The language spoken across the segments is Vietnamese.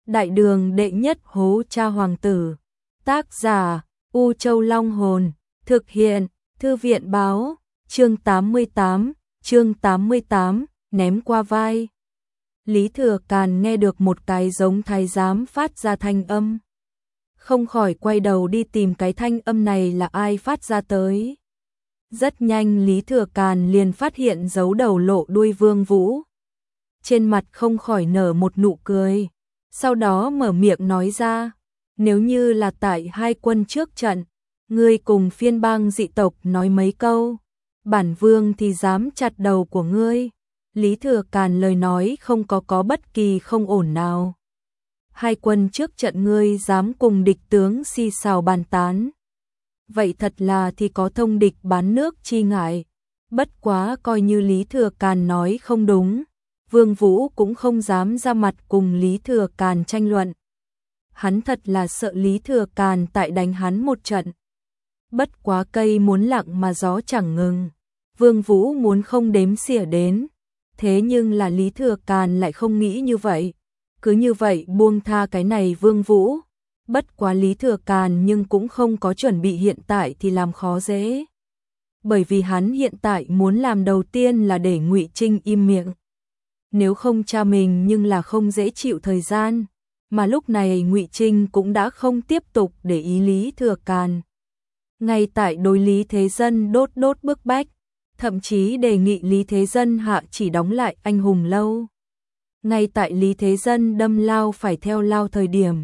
Đại đường đệ nhất hố cha hoàng tử. Tác giả U Châu Long Hồn. Thực hiện Thư viện Báo. Chương 88, ném qua vai. Lý Thừa Càn nghe được một cái giống thái giám phát ra thanh âm. Không khỏi quay đầu đi tìm cái thanh âm này là ai phát ra tới. Rất nhanh Lý Thừa Càn liền phát hiện giấu đầu lộ đuôi Vương Vũ. Trên mặt không khỏi nở một nụ cười. Sau đó mở miệng nói ra, nếu như là tại hai quân trước trận, ngươi cùng phiên bang dị tộc nói mấy câu, bản vương thì dám chặt đầu của ngươi. Lý Thừa Càn lời nói không có bất kỳ không ổn nào. Hai quân trước trận ngươi dám cùng địch tướng xì xào bàn tán. Vậy thật là thì có thông địch bán nước chi ngại. Bất quá coi như Lý Thừa Càn nói không đúng, Vương Vũ cũng không dám ra mặt cùng Lý Thừa Càn tranh luận. Hắn thật là sợ Lý Thừa Càn tại đánh hắn một trận. Bất quá cây muốn lặng mà gió chẳng ngừng. Vương Vũ muốn không đếm xỉa đến. Thế nhưng là Lý Thừa Càn lại không nghĩ như vậy. Cứ như vậy buông tha cái này Vương Vũ. Bất quá Lý Thừa Càn nhưng cũng không có chuẩn bị hiện tại thì làm khó dễ. Bởi vì hắn hiện tại muốn làm đầu tiên là để Ngụy Trinh im miệng. Nếu không cha mình nhưng là không dễ chịu thời gian. Mà lúc này Ngụy Trinh cũng đã không tiếp tục để ý Lý Thừa Càn. Ngay tại đối Lý Thế Dân đốt bức bách, thậm chí đề nghị Lý Thế Dân hạ chỉ đóng lại anh hùng lâu. Ngay tại Lý Thế Dân đâm lao phải theo lao thời điểm,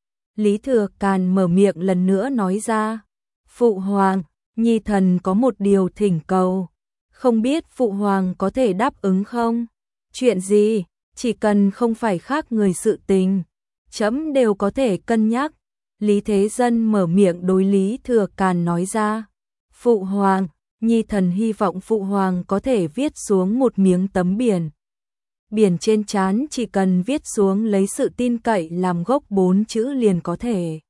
Lý Thừa Càn mở miệng lần nữa nói ra, Phụ Hoàng, Nhi thần có một điều thỉnh cầu, không biết Phụ Hoàng có thể đáp ứng không? Chuyện gì, chỉ cần không phải khác người sự tình, trẫm đều có thể cân nhắc. Lý Thế Dân mở miệng đối Lý Thừa Càn nói ra, Phụ Hoàng, Nhi thần hy vọng Phụ Hoàng có thể viết xuống một miếng tấm biển. Biển trên trán chỉ cần viết xuống lấy sự tin cậy làm gốc 4 chữ liền có thể.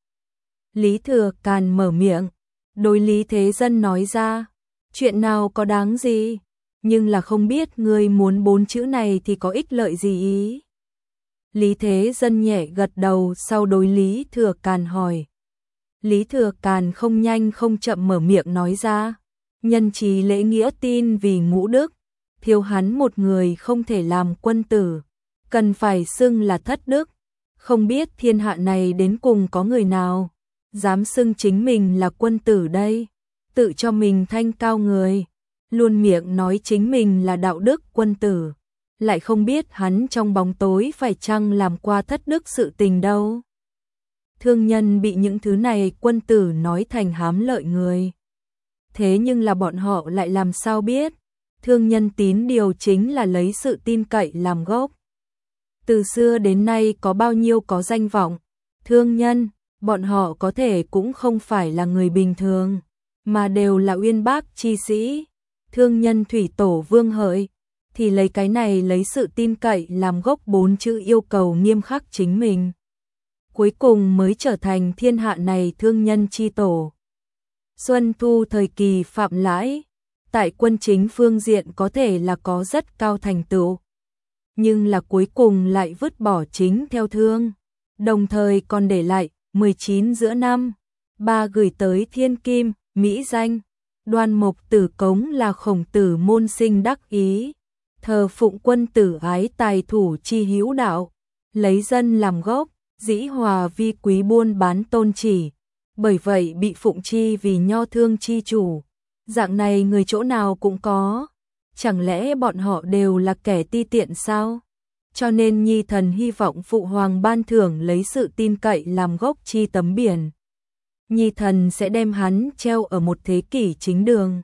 Lý Thừa Càn mở miệng, đối Lý Thế Dân nói ra, chuyện nào có đáng gì, nhưng là không biết ngươi muốn 4 chữ này thì có ích lợi gì ý. Lý Thế Dân nhẹ gật đầu sau đối Lý Thừa Càn hỏi. Lý Thừa Càn không nhanh không chậm mở miệng nói ra, nhân trí lễ nghĩa tin vì ngũ đức, thiếu hắn một người không thể làm quân tử, cần phải xưng là thất đức. Không biết thiên hạ này đến cùng có người nào dám xưng chính mình là quân tử đây, tự cho mình thanh cao người, luôn miệng nói chính mình là đạo đức quân tử, lại không biết hắn trong bóng tối phải chăng làm qua thất đức sự tình đâu. Thương nhân bị những thứ này quân tử nói thành hám lợi người. Thế nhưng là bọn họ lại làm sao biết, thương nhân tín điều chính là lấy sự tin cậy làm gốc. Từ xưa đến nay có bao nhiêu có danh vọng, thương nhân, bọn họ có thể cũng không phải là người bình thường, mà đều là uyên bác chi sĩ. Thương nhân thủy tổ Vương Hợi thì lấy cái này lấy sự tin cậy làm gốc 4 chữ yêu cầu nghiêm khắc chính mình. Cuối cùng mới trở thành thiên hạ này thương nhân chi tổ. Xuân Thu thời kỳ Phạm Lãi, tại quân chính phương diện có thể là có rất cao thành tựu, nhưng là cuối cùng lại vứt bỏ chính theo thương, đồng thời còn để lại 19 giữa năm, 3 gửi tới thiên kim, mỹ danh. Đoan Mộc Tử Cống là Khổng Tử môn sinh đắc ý, thờ phụng quân tử ái tài thủ chi hữu đạo, lấy dân làm gốc, dĩ hòa vi quý buôn bán tôn chỉ, bởi vậy bị phụng chi vì nho thương chi chủ. Dạng này người chỗ nào cũng có, chẳng lẽ bọn họ đều là kẻ ti tiện sao? Cho nên Nhi thần hy vọng Phụ Hoàng ban thưởng lấy sự tin cậy làm gốc chi tấm biển. Nhi thần sẽ đem hắn treo ở một thế kỷ chính đường.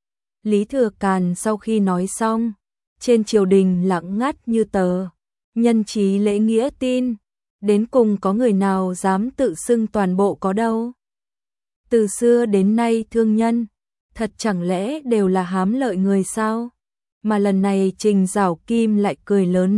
Lý Thừa Càn sau khi nói xong, trên triều đình lặng ngắt như tờ, nhân trí lễ nghĩa tin, đến cùng có người nào dám tự xưng toàn bộ có đâu. Từ xưa đến nay thương nhân, thật chẳng lẽ đều là hám lợi người sao? Mà lần này Trình Giảo Kim lại cười lớn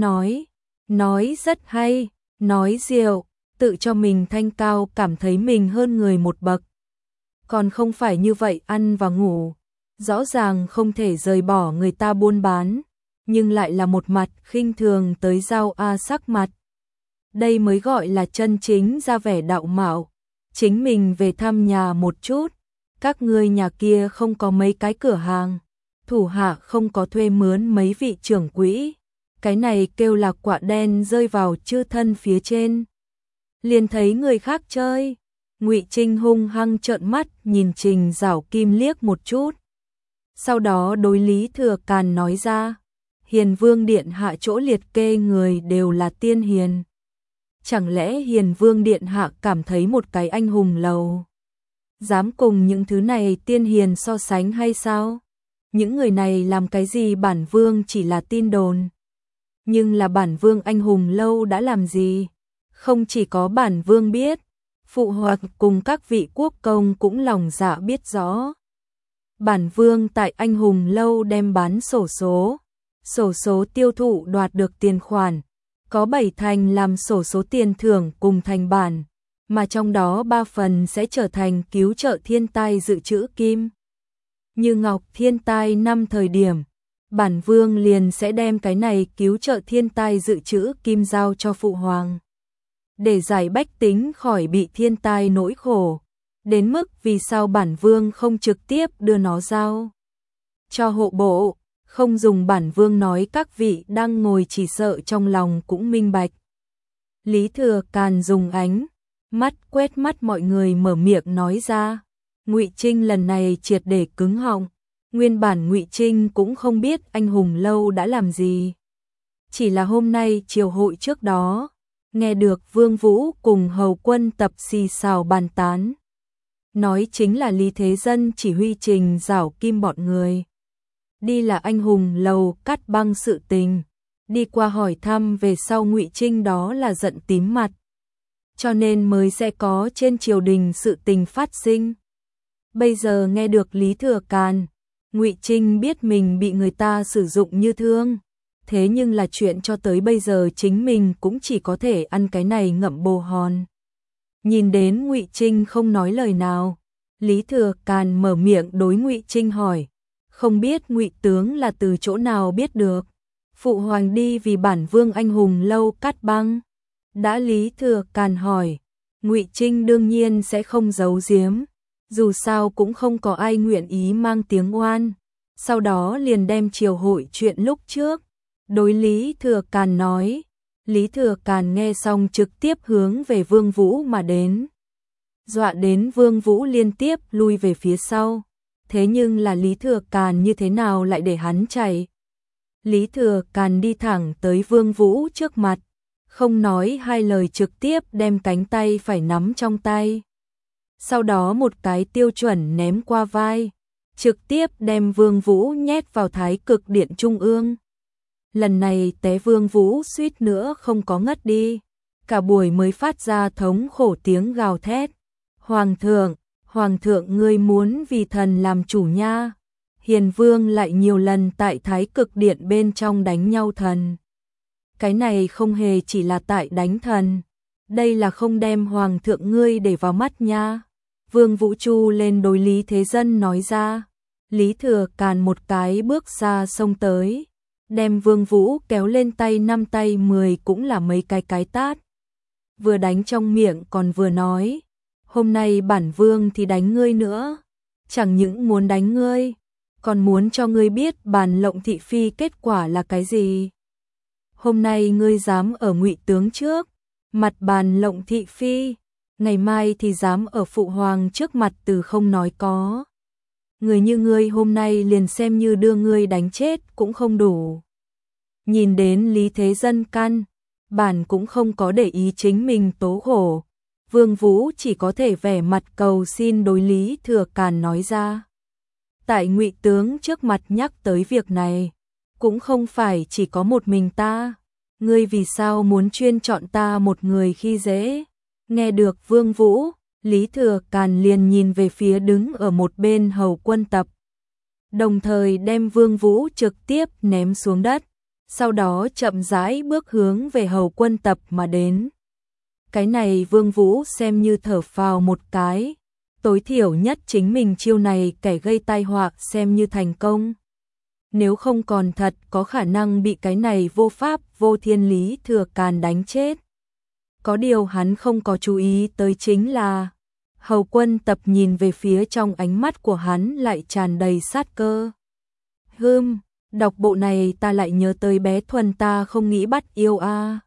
nói rất hay, nói diệu, tự cho mình thanh cao cảm thấy mình hơn người một bậc. Còn không phải như vậy ăn và ngủ, rõ ràng không thể rời bỏ người ta buôn bán, nhưng lại là một mặt khinh thường tới rau a sắc mặt. Đây mới gọi là chân chính ra vẻ đạo mạo, chính mình về thăm nhà một chút, các ngươi nhà kia không có mấy cái cửa hàng, thủ hạ không có thuê mướn mấy vị trưởng quỹ, cái này kêu là quạ đen rơi vào chư thân phía trên. Liền thấy người khác chơi, Ngụy Trinh hung hăng trợn mắt nhìn Trình Giảo Kim liếc một chút. Sau đó đối Lý Thừa Càn nói ra, Hiền Vương Điện Hạ chỗ liệt kê người đều là tiên hiền. Chẳng lẽ Hiền Vương Điện Hạ cảm thấy một cái anh hùng lầu dám cùng những thứ này tiên hiền so sánh hay sao? Những người này làm cái gì bản vương chỉ là tin đồn. Nhưng là bản vương anh hùng lâu đã làm gì? Không chỉ có bản vương biết, phụ hoàng cùng các vị quốc công cũng lòng dạ biết rõ. Bản vương tại anh hùng lâu đem bán xổ số tiêu thụ đoạt được tiền khoản, có 7 thành làm xổ số tiền thưởng cùng thành bản, mà trong đó 3 phần sẽ trở thành cứu trợ thiên tai dự trữ kim. Như ngọc thiên tai năm thời điểm, bản vương liền sẽ đem cái này cứu trợ thiên tai dự trữ kim giao cho phụ hoàng. Để giải bách tính khỏi bị thiên tai nỗi khổ, đến mức vì sao bản vương không trực tiếp đưa nó giao cho hộ bộ, không dùng bản vương nói các vị đang ngồi chỉ sợ trong lòng cũng minh bạch. Lý Thừa Càn dùng ánh mắt quét mắt mọi người mở miệng nói ra. Ngụy Trinh lần này triệt để cứng họng, nguyên bản Ngụy Trinh cũng không biết anh hùng lâu đã làm gì. Chỉ là hôm nay triều hội trước đó, nghe được Vương Vũ cùng hầu quân tập xì xào bàn tán. Nói chính là Lý Thế Dân chỉ huy Trình Giảo Kim bọn người. Đi là anh hùng lầu cắt băng sự tình. Đi qua hỏi thăm về sau Ngụy Trinh đó là giận tím mặt. Cho nên mới sẽ có trên triều đình sự tình phát sinh. Bây giờ nghe được Lý Thừa Càn, Ngụy Trinh biết mình bị người ta sử dụng như thương. Thế nhưng là chuyện cho tới bây giờ chính mình cũng chỉ có thể ăn cái này ngậm bồ hòn. Nhìn đến Ngụy Trinh không nói lời nào, Lý Thừa Càn mở miệng đối Ngụy Trinh hỏi, không biết Ngụy tướng là từ chỗ nào biết được? Phụ hoàng đi vì bản vương anh hùng lâu cắt băng. Đã Lý Thừa Càn hỏi, Ngụy Trinh đương nhiên sẽ không giấu giếm, dù sao cũng không có ai nguyện ý mang tiếng oan. Sau đó liền đem triều hội chuyện lúc trước đối Lý Thừa Càn nói. Lý Thừa Càn nghe xong trực tiếp hướng về Vương Vũ mà đến. Dọa đến Vương Vũ liên tiếp lui về phía sau. Thế nhưng là Lý Thừa Càn như thế nào lại để hắn chạy? Lý Thừa Càn đi thẳng tới Vương Vũ trước mặt, không nói hai lời trực tiếp đem cánh tay phải nắm trong tay. Sau đó một cái tiêu chuẩn ném qua vai, trực tiếp đem Vương Vũ nhét vào Thái Cực Điện Trung ương. Lần này té Vương Vũ suýt nữa không có ngất đi, cả buổi mới phát ra thống khổ tiếng gào thét. Hoàng thượng ngươi muốn vì thần làm chủ nha. Hiền Vương lại nhiều lần tại Thái Cực Điện bên trong đánh nhau thần. Cái này không hề chỉ là tại đánh thần, đây là không đem Hoàng thượng ngươi để vào mắt nha. Vương Vũ Chu lên đối Lý Thế Dân nói ra. Lý Thừa Càn một cái bước ra xông tới, đem Vương Vũ kéo lên tay 5 tay 10 cũng là mấy cái tát. Vừa đánh trong miệng còn vừa nói, hôm nay bản vương thì đánh ngươi nữa, chẳng những muốn đánh ngươi, còn muốn cho ngươi biết Bàn Lộng thị phi kết quả là cái gì. Hôm nay ngươi dám ở Ngụy tướng trước mặt Bàn Lộng thị phi, ngày mai thì dám ở phụ hoàng trước mặt từ không nói có. Người như ngươi hôm nay liền xem như đưa ngươi đánh chết cũng không đủ. Nhìn đến Lý Thế Dân căn bản cũng không có để ý chính mình tố khổ, Vương Vũ chỉ có thể vẻ mặt cầu xin đối Lý Thừa Càn nói ra. Tại Ngụy tướng trước mặt nhắc tới việc này, cũng không phải chỉ có một mình ta, ngươi vì sao muốn chuyên chọn ta một người khi dễ? Nghe được Vương Vũ, Lý Thừa Càn liền nhìn về phía đứng ở một bên hầu quân tập, đồng thời đem Vương Vũ trực tiếp ném xuống đất, sau đó chậm rãi bước hướng về hầu quân tập mà đến. Cái này Vương Vũ xem như thở phào một cái, tối thiểu nhất chính mình chiêu này kẻ gây tai họa xem như thành công. Nếu không còn thật có khả năng bị cái này vô pháp vô thiên Lý Thừa Càn đánh chết. Có điều hắn không có chú ý tới chính là Hầu Quân Tập nhìn về phía trong ánh mắt của hắn lại tràn đầy sát cơ. Đọc bộ này ta lại nhớ tới bé Thuần ta không nghĩ bắt yêu a.